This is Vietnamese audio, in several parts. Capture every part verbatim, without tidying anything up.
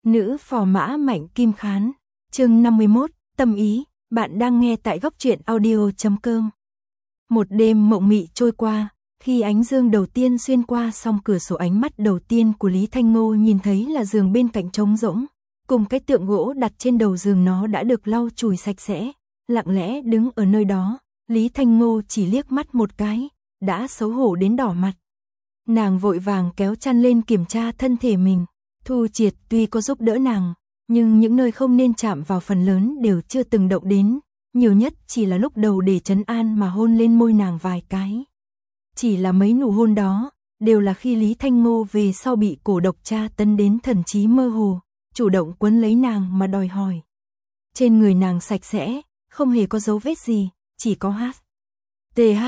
Nữ phò mã Mạnh Kim Khán, chương năm mươi mốt, tâm ý, bạn đang nghe tại góc truyện audio chấm com. Một đêm mộng mị trôi qua, khi ánh dương đầu tiên xuyên qua song cửa sổ, ánh mắt đầu tiên của Lý Thanh Ngô nhìn thấy là giường bên cạnh trống rỗng, cùng cái tượng gỗ đặt trên đầu giường nó đã được lau chùi sạch sẽ, lặng lẽ đứng ở nơi đó. Lý Thanh Ngô chỉ liếc mắt một cái, đã xấu hổ đến đỏ mặt. Nàng vội vàng kéo chăn lên kiểm tra thân thể mình. Thu Triệt tuy có giúp đỡ nàng, nhưng những nơi không nên chạm vào phần lớn đều chưa từng động đến, nhiều nhất chỉ là lúc đầu để trấn an mà hôn lên môi nàng vài cái. Chỉ là mấy nụ hôn đó, đều là khi Lý Thanh Ngô về sau bị cổ độc tra tấn đến thần trí mơ hồ, chủ động quấn lấy nàng mà đòi hỏi. Trên người nàng sạch sẽ, không hề có dấu vết gì, chỉ có H. T H,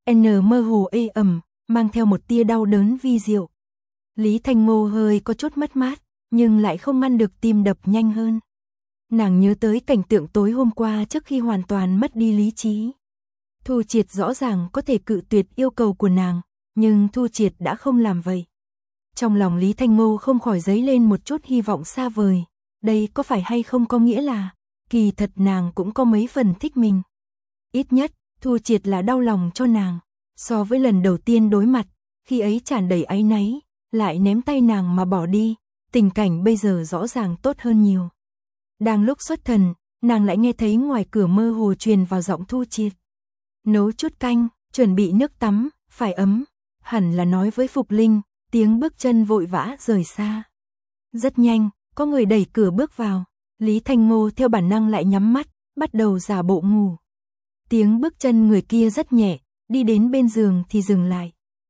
N mơ hồ ê ẩm, mang theo một tia đau đớn vi diệu. Lý Thanh Ngô hơi có chút mất mát, nhưng lại không ngăn được tim đập nhanh hơn. Nàng nhớ tới cảnh tượng tối hôm qua trước khi hoàn toàn mất đi lý trí. Thu Triệt rõ ràng có thể cự tuyệt yêu cầu của nàng, nhưng Thu Triệt đã không làm vậy. Trong lòng Lý Thanh Ngô không khỏi dấy lên một chút hy vọng xa vời. Đây có phải hay không có nghĩa là, kỳ thật nàng cũng có mấy phần thích mình. Ít nhất, Thu Triệt là đau lòng cho nàng. So với lần đầu tiên đối mặt, khi ấy tràn đầy áy náy, lại ném tay nàng mà bỏ đi, tình cảnh bây giờ rõ ràng tốt hơn nhiều. Đang lúc xuất thần, nàng lại nghe thấy ngoài cửa mơ hồ truyền vào giọng Thu Triệt. Nấu chút canh, chuẩn bị nước tắm, phải ấm, hẳn là nói với Phục Linh, tiếng bước chân vội vã rời xa. Rất nhanh, có người đẩy cửa bước vào, Lý Thanh Ngô theo bản năng lại nhắm mắt, bắt đầu giả bộ ngủ. Tiếng bước chân người kia rất nhẹ, đi đến bên giường thì dừng lại.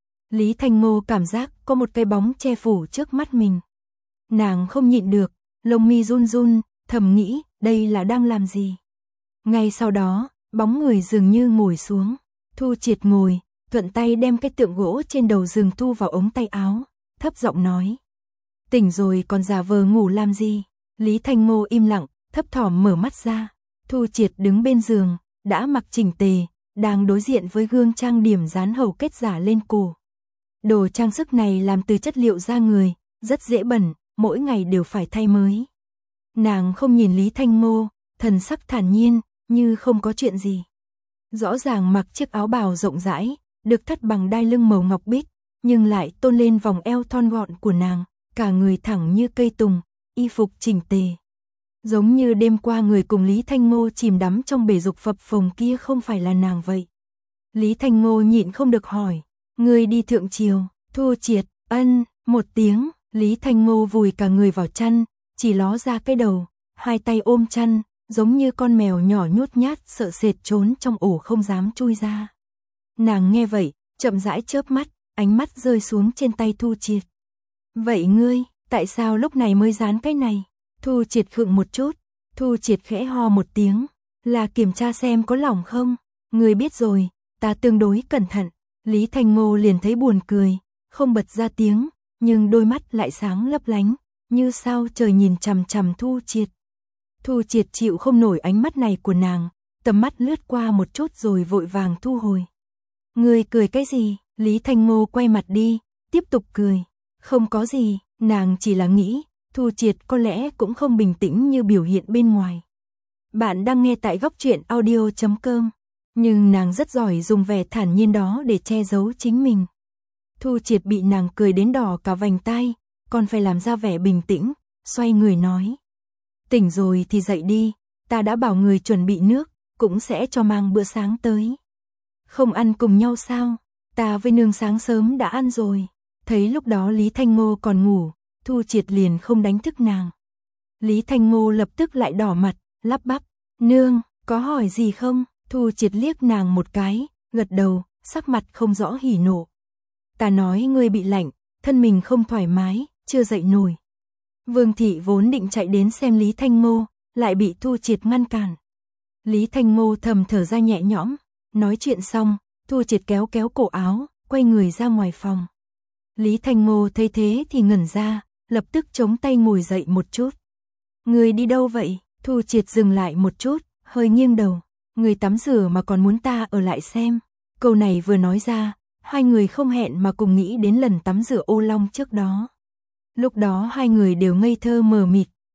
Lý Thanh Ngô cảm giác có một cái bóng che phủ trước mắt mình. Nàng không nhịn được, lông mi run run, thầm nghĩ, đây là đang làm gì? Ngay sau đó, bóng người dường như ngồi xuống. Thu Triệt ngồi, thuận tay đem cái tượng gỗ trên đầu giường thu vào ống tay áo, thấp giọng nói. Tỉnh rồi còn giả vờ ngủ làm gì? Lý Thanh Ngô im lặng, thấp thỏm mở mắt ra. Thu Triệt đứng bên giường, đã mặc chỉnh tề, đang đối diện với gương trang điểm dán hầu kết giả lên cổ. Đồ trang sức này làm từ chất liệu da người, rất dễ bẩn, mỗi ngày đều phải thay mới. Nàng không nhìn Lý Thanh Ngô, thần sắc thản nhiên, như không có chuyện gì. Rõ ràng mặc chiếc áo bào rộng rãi, được thắt bằng đai lưng màu ngọc bích, nhưng lại tôn lên vòng eo thon gọn của nàng, cả người thẳng như cây tùng, y phục chỉnh tề. Giống như đêm qua người cùng Lý Thanh Ngô chìm đắm trong bể dục phập phồng kia không phải là nàng vậy. Lý Thanh Ngô nhịn không được hỏi, người đi thượng triều? Thu Triệt, ân, một tiếng, Lý Thanh Ngô vùi cả người vào chăn, chỉ ló ra cái đầu, hai tay ôm chăn, giống như con mèo nhỏ nhút nhát sợ sệt trốn trong ổ không dám chui ra. Nàng nghe vậy, chậm rãi chớp mắt, ánh mắt rơi xuống trên tay Thu Triệt. Vậy ngươi, tại sao lúc này mới dán cái này? Thu Triệt khựng một chút, Thu Triệt khẽ ho một tiếng, là kiểm tra xem có lỏng không? Ngươi biết rồi, ta tương đối cẩn thận. Lý Thanh Ngô liền thấy buồn cười, không bật ra tiếng, nhưng đôi mắt lại sáng lấp lánh, như sao trời nhìn chằm chằm Thu Triệt. Thu Triệt chịu không nổi ánh mắt này của nàng, tầm mắt lướt qua một chút rồi vội vàng thu hồi. Ngươi cười cái gì? Lý Thanh Ngô quay mặt đi, tiếp tục cười. Không có gì, nàng chỉ là nghĩ, Thu Triệt có lẽ cũng không bình tĩnh như biểu hiện bên ngoài. Bạn đang nghe tại góc truyện audio chấm com, nhưng nàng rất giỏi dùng vẻ thản nhiên đó để che giấu chính mình. Thu Triệt bị nàng cười đến đỏ cả vành tai, còn phải làm ra vẻ bình tĩnh, xoay người nói. Tỉnh rồi thì dậy đi, ta đã bảo người chuẩn bị nước, cũng sẽ cho mang bữa sáng tới. Không ăn cùng nhau sao? Ta với nương sáng sớm đã ăn rồi. Thấy lúc đó Lý Thanh Ngô còn ngủ, Thu Triệt liền không đánh thức nàng. Lý Thanh Ngô lập tức lại đỏ mặt, lắp bắp. Nương, có hỏi gì không? Thu Triệt liếc nàng một cái, gật đầu, sắc mặt không rõ hỉ nộ. Ta nói ngươi bị lạnh, thân mình không thoải mái, chưa dậy nổi. Vương thị vốn định chạy đến xem Lý Thanh Ngô, lại bị Thu Triệt ngăn cản. Lý Thanh Ngô thầm thở ra nhẹ nhõm, nói chuyện xong, Thu Triệt kéo kéo cổ áo, quay người ra ngoài phòng. Lý Thanh Ngô thấy thế thì ngẩn ra, lập tức chống tay ngồi dậy một chút. Người đi đâu vậy? Thu Triệt dừng lại một chút, hơi nghiêng đầu. Người tắm rửa mà còn muốn ta ở lại xem. Câu này vừa nói ra, hai người không hẹn mà cùng nghĩ đến lần tắm rửa ô long trước đó. Lúc đó hai người đều ngây thơ mờ mịt,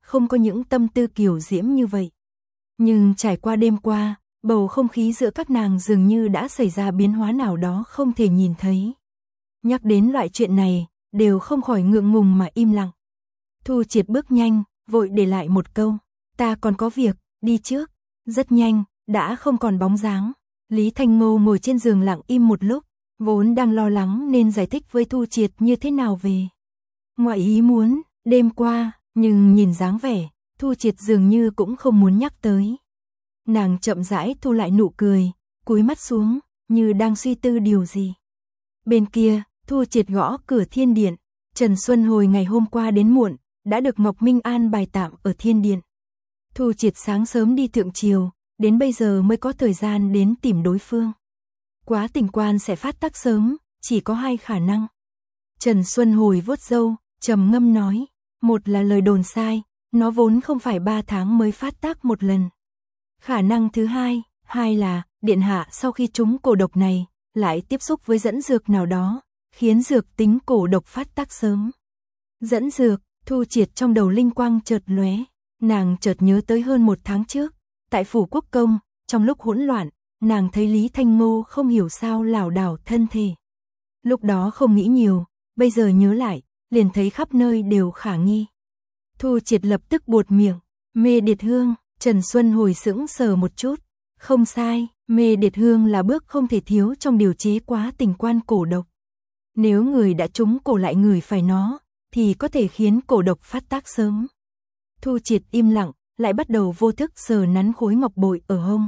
không có những tâm tư kiều diễm như vậy. Nhưng trải qua đêm qua, bầu không khí giữa các nàng dường như đã xảy ra biến hóa nào đó không thể nhìn thấy. Nhắc đến loại chuyện này, đều không khỏi ngượng ngùng mà im lặng. Thu Triệt bước nhanh, vội để lại một câu, ta còn có việc, đi trước. Rất nhanh, đã không còn bóng dáng. Lý Thanh Ngô ngồi trên giường lặng im một lúc, vốn đang lo lắng nên giải thích với Thu Triệt như thế nào về. Ngoại ý muốn, đêm qua, nhưng nhìn dáng vẻ, Thu Triệt dường như cũng không muốn nhắc tới. Nàng chậm rãi thu lại nụ cười, cúi mắt xuống, như đang suy tư điều gì. Bên kia, Thu Triệt gõ cửa thiên điện. Trần Xuân Hồi ngày hôm qua đến muộn, đã được Ngọc Minh an bài tạm ở thiên điện. Thu Triệt sáng sớm đi thượng triều, đến bây giờ mới có thời gian đến tìm đối phương. Quá tình quan sẽ phát tác sớm, chỉ có hai khả năng. Trần Xuân Hồi vuốt râu, trầm ngâm nói, một là lời đồn sai, nó vốn không phải ba tháng mới phát tác một lần. Khả năng thứ hai, hai là, điện hạ sau khi trúng cổ độc này, lại tiếp xúc với dẫn dược nào đó, khiến dược tính cổ độc phát tác sớm. Dẫn dược, Thu Triệt trong đầu linh quang chợt lóe, nàng chợt nhớ tới hơn một tháng trước, tại phủ quốc công, trong lúc hỗn loạn, nàng thấy Lý Thanh Ngô không hiểu sao lảo đảo thân thể. Lúc đó không nghĩ nhiều, bây giờ nhớ lại, liền thấy khắp nơi đều khả nghi. Thu Triệt lập tức buột miệng, mê điệt hương. Trần Xuân Hồi sững sờ một chút, không sai, mê điệt hương là bước không thể thiếu trong điều chế quá tình quan cổ độc. Nếu người đã trúng cổ lại ngửi phải nó, thì có thể khiến cổ độc phát tác sớm. Thu Triệt im lặng, lại bắt đầu vô thức sờ nắn khối ngọc bội ở hông.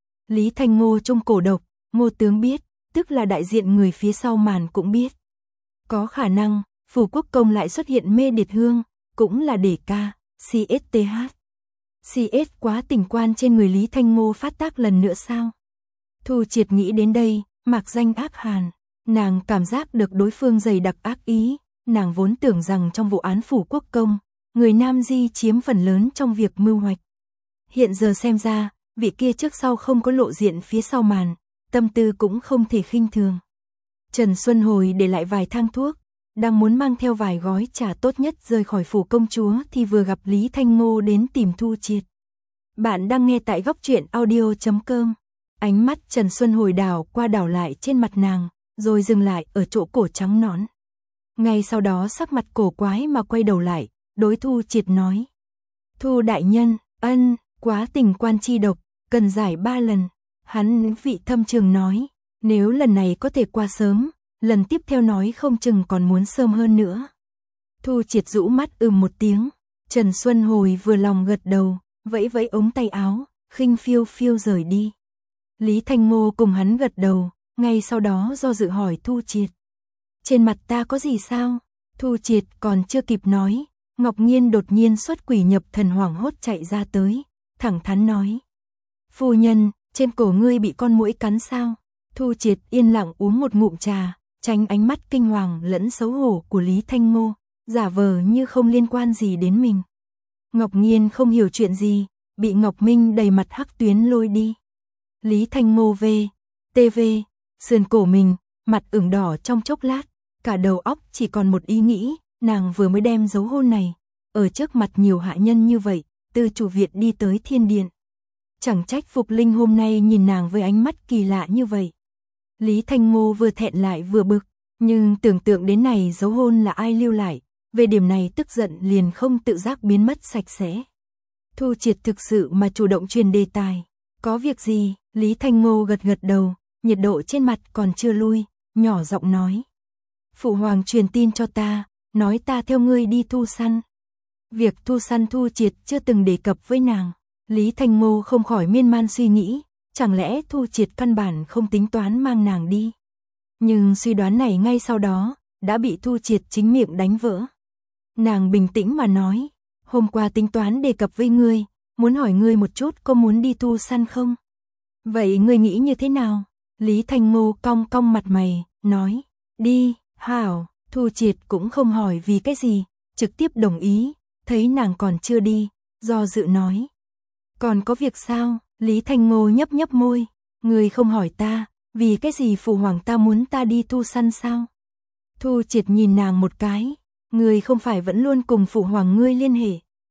Lý Thanh Ngô trung cổ độc, Ngô tướng biết, tức là đại diện người phía sau màn cũng biết. Có khả năng, phủ quốc công lại xuất hiện mê điệt hương, cũng là để ca, xê ét tê hát. xê ét quá tình quan trên người Lý Thanh Ngô phát tác lần nữa sao? Thu Triệt nghĩ đến đây, mạc danh ác hàn, nàng cảm giác được đối phương dày đặc ác ý, nàng vốn tưởng rằng trong vụ án phủ quốc công, người Nam Di chiếm phần lớn trong việc mưu hoạch. Hiện giờ xem ra, vị kia trước sau không có lộ diện phía sau màn, tâm tư cũng không thể khinh thường. Trần Xuân Hồi để lại vài thang thuốc, đang muốn mang theo vài gói trà tốt nhất rời khỏi phủ công chúa thì vừa gặp Lý Thanh Ngô đến tìm Thu Triệt. Bạn đang nghe tại góc truyện audio chấm com. Ánh mắt Trần Xuân Hồi đảo qua đảo lại trên mặt nàng, rồi dừng lại ở chỗ cổ trắng nõn. Ngay sau đó sắc mặt cổ quái mà quay đầu lại, đối Thu Triệt nói. Thu đại nhân, ân, quá tình quan chi độc, cần giải ba lần. Hắn vị thâm trường nói, nếu lần này có thể qua sớm, lần tiếp theo nói không chừng còn muốn sớm hơn nữa. Thu Triệt rũ mắt ừm một tiếng, Trần Xuân Hồi vừa lòng gật đầu, vẫy vẫy ống tay áo, khinh phiêu phiêu rời đi. Lý Thanh Ngô cùng hắn gật đầu, ngay sau đó do dự hỏi Thu Triệt. Trên mặt ta có gì sao? Thu Triệt còn chưa kịp nói, Ngọc Nghiên đột nhiên xuất quỷ nhập thần hoảng hốt chạy ra tới, thẳng thắn nói. Phu nhân, trên cổ ngươi bị con muỗi cắn sao? Thu Triệt yên lặng uống một ngụm trà, tránh ánh mắt kinh hoàng lẫn xấu hổ của Lý Thanh Ngô, giả vờ như không liên quan gì đến mình. Ngọc Nghiên không hiểu chuyện gì, bị Ngọc Minh đầy mặt hắc tuyến lôi đi. Lý Thanh Ngô về, tê vê, sườn cổ mình, mặt ửng đỏ trong chốc lát, cả đầu óc chỉ còn một ý nghĩ, nàng vừa mới đem dấu hôn này, ở trước mặt nhiều hạ nhân như vậy, từ chủ viện đi tới thiên điện. Chẳng trách Phục Linh hôm nay nhìn nàng với ánh mắt kỳ lạ như vậy. Lý Thanh Ngô vừa thẹn lại vừa bực, nhưng tưởng tượng đến này dấu hôn là ai lưu lại, về điểm này tức giận liền không tự giác biến mất sạch sẽ. Thu Triệt thực sự mà chủ động truyền đề tài. Có việc gì? Lý Thanh Ngô gật gật đầu, nhiệt độ trên mặt còn chưa lui, nhỏ giọng nói. Phụ hoàng truyền tin cho ta, nói ta theo ngươi đi thu săn. Việc thu săn Thu Triệt chưa từng đề cập với nàng. Lý Thanh Ngô không khỏi miên man suy nghĩ, chẳng lẽ Thu Triệt căn bản không tính toán mang nàng đi. Nhưng suy đoán này ngay sau đó, đã bị Thu Triệt chính miệng đánh vỡ. Nàng bình tĩnh mà nói, hôm qua tính toán đề cập với ngươi, muốn hỏi ngươi một chút có muốn đi thu săn không? Vậy ngươi nghĩ như thế nào? Lý Thanh Ngô cong cong mặt mày, nói, đi, hảo. Thu Triệt cũng không hỏi vì cái gì, trực tiếp đồng ý, thấy nàng còn chưa đi, do dự nói. Còn có việc sao? Lý Thanh Ngô nhấp nhấp môi, ngươi không hỏi ta, vì cái gì phụ hoàng ta muốn ta đi thu săn sao? Thu Triệt nhìn nàng một cái, ngươi không phải vẫn luôn cùng phụ hoàng ngươi liên hệ.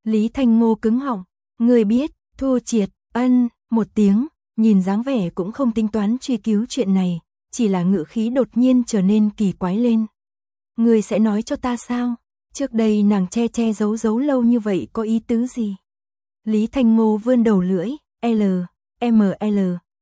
Lý Thanh Ngô cứng họng, người biết, Thu Triệt, ân, một tiếng, nhìn dáng vẻ cũng không tính toán truy cứu chuyện này, chỉ là ngữ khí đột nhiên trở nên kỳ quái lên. Người sẽ nói cho ta sao? Trước đây nàng che che giấu giấu lâu như vậy có ý tứ gì? Lý Thanh Ngô vươn đầu lưỡi, L, M L,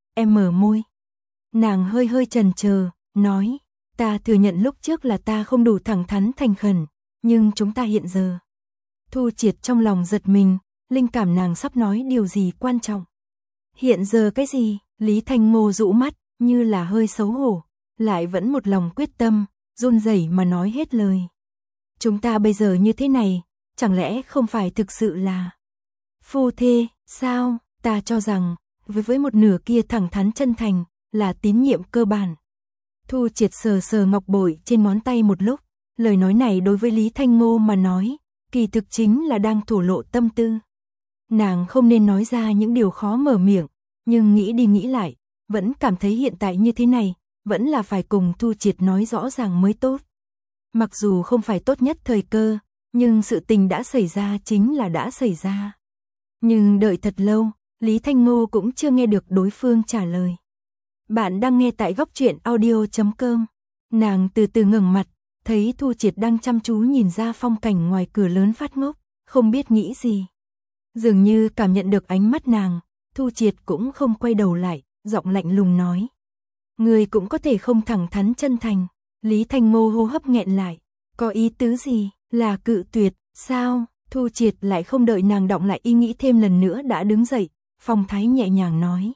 M môi. Nàng hơi hơi chần chờ, nói, ta thừa nhận lúc trước là ta không đủ thẳng thắn thành khẩn, nhưng chúng ta hiện giờ. Thu Triệt trong lòng giật mình, linh cảm nàng sắp nói điều gì quan trọng. Hiện giờ cái gì? Lý Thanh Ngô rũ mắt, như là hơi xấu hổ, lại vẫn một lòng quyết tâm, run rẩy mà nói hết lời. Chúng ta bây giờ như thế này, chẳng lẽ không phải thực sự là phu thê, sao? Ta cho rằng, với với một nửa kia thẳng thắn chân thành, là tín nhiệm cơ bản. Thu Triệt sờ sờ ngọc bội trên ngón tay một lúc, lời nói này đối với Lý Thanh Ngô mà nói, kỳ thực chính là đang thổ lộ tâm tư. Nàng không nên nói ra những điều khó mở miệng, nhưng nghĩ đi nghĩ lại, vẫn cảm thấy hiện tại như thế này, vẫn là phải cùng Thu Triệt nói rõ ràng mới tốt. Mặc dù không phải tốt nhất thời cơ, nhưng sự tình đã xảy ra chính là đã xảy ra. Nhưng đợi thật lâu, Lý Thanh Ngô cũng chưa nghe được đối phương trả lời. Bạn đang nghe tại góc truyện audio chấm com. Nàng từ từ ngẩng mặt, thấy Thu Triệt đang chăm chú nhìn ra phong cảnh ngoài cửa lớn phát ngốc, không biết nghĩ gì. Dường như cảm nhận được ánh mắt nàng, Thu Triệt cũng không quay đầu lại, giọng lạnh lùng nói. Người cũng có thể không thẳng thắn chân thành. Lý Thanh Ngô hô hấp nghẹn lại. Có ý tứ gì? Là cự tuyệt, sao? Thu Triệt lại không đợi nàng động lại ý nghĩ thêm lần nữa đã đứng dậy, phong thái nhẹ nhàng nói.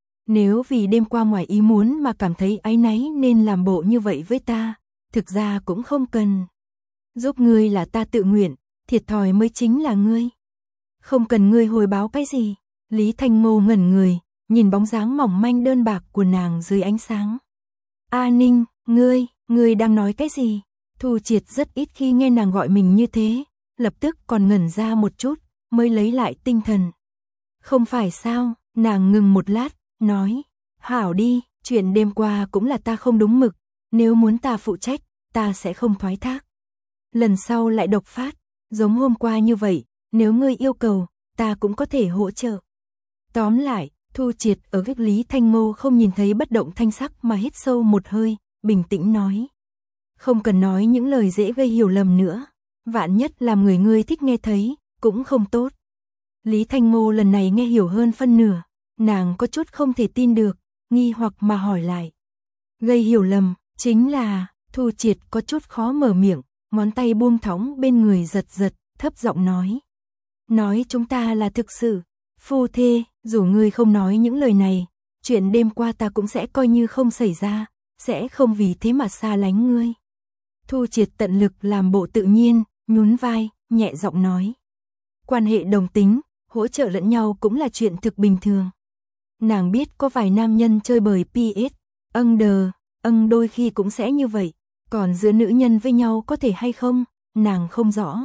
Nếu vì đêm qua ngoài ý muốn mà cảm thấy áy náy nên làm bộ như vậy với ta, thực ra cũng không cần. Giúp ngươi là ta tự nguyện, thiệt thòi mới chính là ngươi. Không cần ngươi hồi báo cái gì. Lý Thanh Ngô ngẩn người, nhìn bóng dáng mỏng manh đơn bạc của nàng dưới ánh sáng. A Ninh, ngươi, ngươi đang nói cái gì? Thu Triệt rất ít khi nghe nàng gọi mình như thế, lập tức còn ngẩn ra một chút, mới lấy lại tinh thần. Không phải sao? Nàng ngừng một lát, nói, hảo đi, chuyện đêm qua cũng là ta không đúng mực, nếu muốn ta phụ trách, ta sẽ không thoái thác. Lần sau lại độc phát, giống hôm qua như vậy, nếu ngươi yêu cầu, ta cũng có thể hỗ trợ. Tóm lại, Thu Triệt ở góc Lý Thanh Ngô không nhìn thấy bất động thanh sắc mà hít sâu một hơi, bình tĩnh nói. Không cần nói những lời dễ gây hiểu lầm nữa, vạn nhất làm người ngươi thích nghe thấy, cũng không tốt. Lý Thanh Ngô lần này nghe hiểu hơn phân nửa, nàng có chút không thể tin được, nghi hoặc mà hỏi lại. Gây hiểu lầm, chính là, Thu Triệt có chút khó mở miệng, ngón tay buông thõng bên người giật giật, thấp giọng nói. Nói chúng ta là thực sự, phu thê, dù ngươi không nói những lời này, chuyện đêm qua ta cũng sẽ coi như không xảy ra, sẽ không vì thế mà xa lánh ngươi. Thu Triệt tận lực làm bộ tự nhiên, nhún vai, nhẹ giọng nói. Quan hệ đồng tính, hỗ trợ lẫn nhau cũng là chuyện thực bình thường. Nàng biết có vài nam nhân chơi bời pê ét, âng đờ, âng đôi khi cũng sẽ như vậy, còn giữa nữ nhân với nhau có thể hay không, nàng không rõ.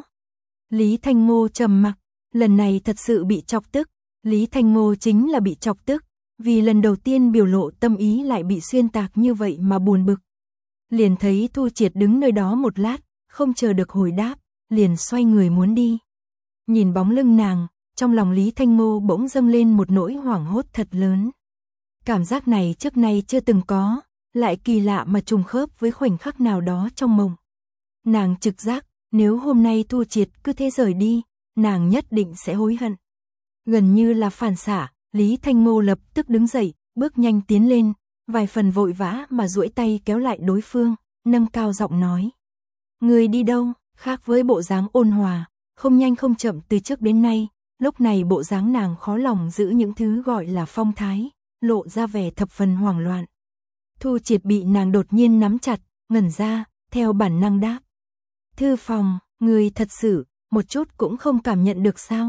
Lý Thanh Ngô trầm mặc, lần này thật sự bị chọc tức, Lý Thanh Ngô chính là bị chọc tức, vì lần đầu tiên biểu lộ tâm ý lại bị xuyên tạc như vậy mà buồn bực. Liền thấy Thu Triệt đứng nơi đó một lát, không chờ được hồi đáp, liền xoay người muốn đi. Nhìn bóng lưng nàng, trong lòng Lý Thanh Ngô bỗng dâng lên một nỗi hoảng hốt thật lớn. Cảm giác này trước nay chưa từng có, lại kỳ lạ mà trùng khớp với khoảnh khắc nào đó trong mộng. Nàng trực giác, nếu hôm nay Thu Triệt cứ thế rời đi, nàng nhất định sẽ hối hận. Gần như là phản xạ, Lý Thanh Ngô lập tức đứng dậy, bước nhanh tiến lên, vài phần vội vã mà duỗi tay kéo lại đối phương, nâng cao giọng nói. Người đi đâu? Khác với bộ dáng ôn hòa, không nhanh không chậm từ trước đến nay, lúc này bộ dáng nàng khó lòng giữ những thứ gọi là phong thái, lộ ra vẻ thập phần hoảng loạn. Thu Triệt bị nàng đột nhiên nắm chặt, ngẩn ra, theo bản năng đáp. Thư phòng, người thật sự, một chút cũng không cảm nhận được sao?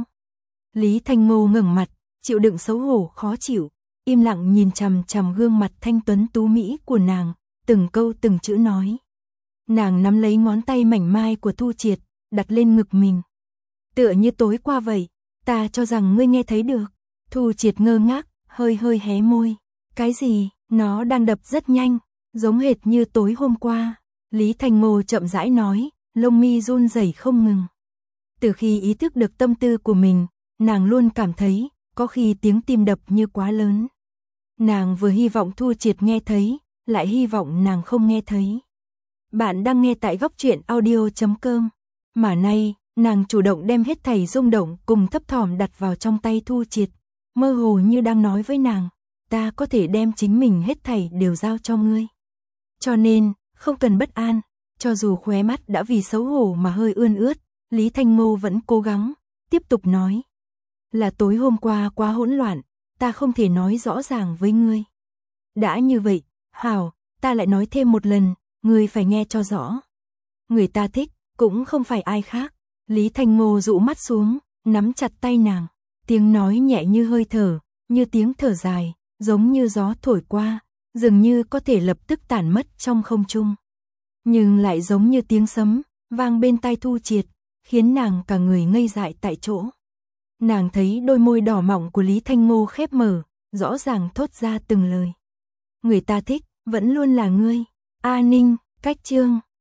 Lý Thanh Ngô ngẩng mặt, chịu đựng xấu hổ khó chịu, im lặng nhìn chằm chằm gương mặt thanh tuấn tú mỹ của nàng, từng câu từng chữ nói. Nàng nắm lấy ngón tay mảnh mai của Thu Triệt, đặt lên ngực mình. Tựa như tối qua vậy, ta cho rằng ngươi nghe thấy được. Thu Triệt ngơ ngác, hơi hơi hé môi. Cái gì? Nó đang đập rất nhanh, giống hệt như tối hôm qua. Lý Thanh Ngô chậm rãi nói, lông mi run rẩy không ngừng. Từ khi ý thức được tâm tư của mình, nàng luôn cảm thấy, có khi tiếng tim đập như quá lớn. Nàng vừa hy vọng Thu Triệt nghe thấy, lại hy vọng nàng không nghe thấy. Bạn đang nghe tại góc truyện audio chấm com. Mà nay, nàng chủ động đem hết thảy rung động cùng thấp thỏm đặt vào trong tay Thu Triệt, mơ hồ như đang nói với nàng, ta có thể đem chính mình hết thảy đều giao cho ngươi. Cho nên, không cần bất an, cho dù khóe mắt đã vì xấu hổ mà hơi ươn ướt, Lý Thanh Ngô vẫn cố gắng, tiếp tục nói. Là tối hôm qua quá hỗn loạn, ta không thể nói rõ ràng với ngươi. Đã như vậy, hảo, ta lại nói thêm một lần, ngươi phải nghe cho rõ. Người ta thích, cũng không phải ai khác. Lý Thanh Ngô dụ mắt xuống, nắm chặt tay nàng, tiếng nói nhẹ như hơi thở, như tiếng thở dài, giống như gió thổi qua, dường như có thể lập tức tản mất trong không trung. Nhưng lại giống như tiếng sấm, vang bên tai Thu Triệt, khiến nàng cả người ngây dại tại chỗ. Nàng thấy đôi môi đỏ mọng của Lý Thanh Ngô khép mở, rõ ràng thốt ra từng lời. Người ta thích, vẫn luôn là ngươi. A Ninh, cách chương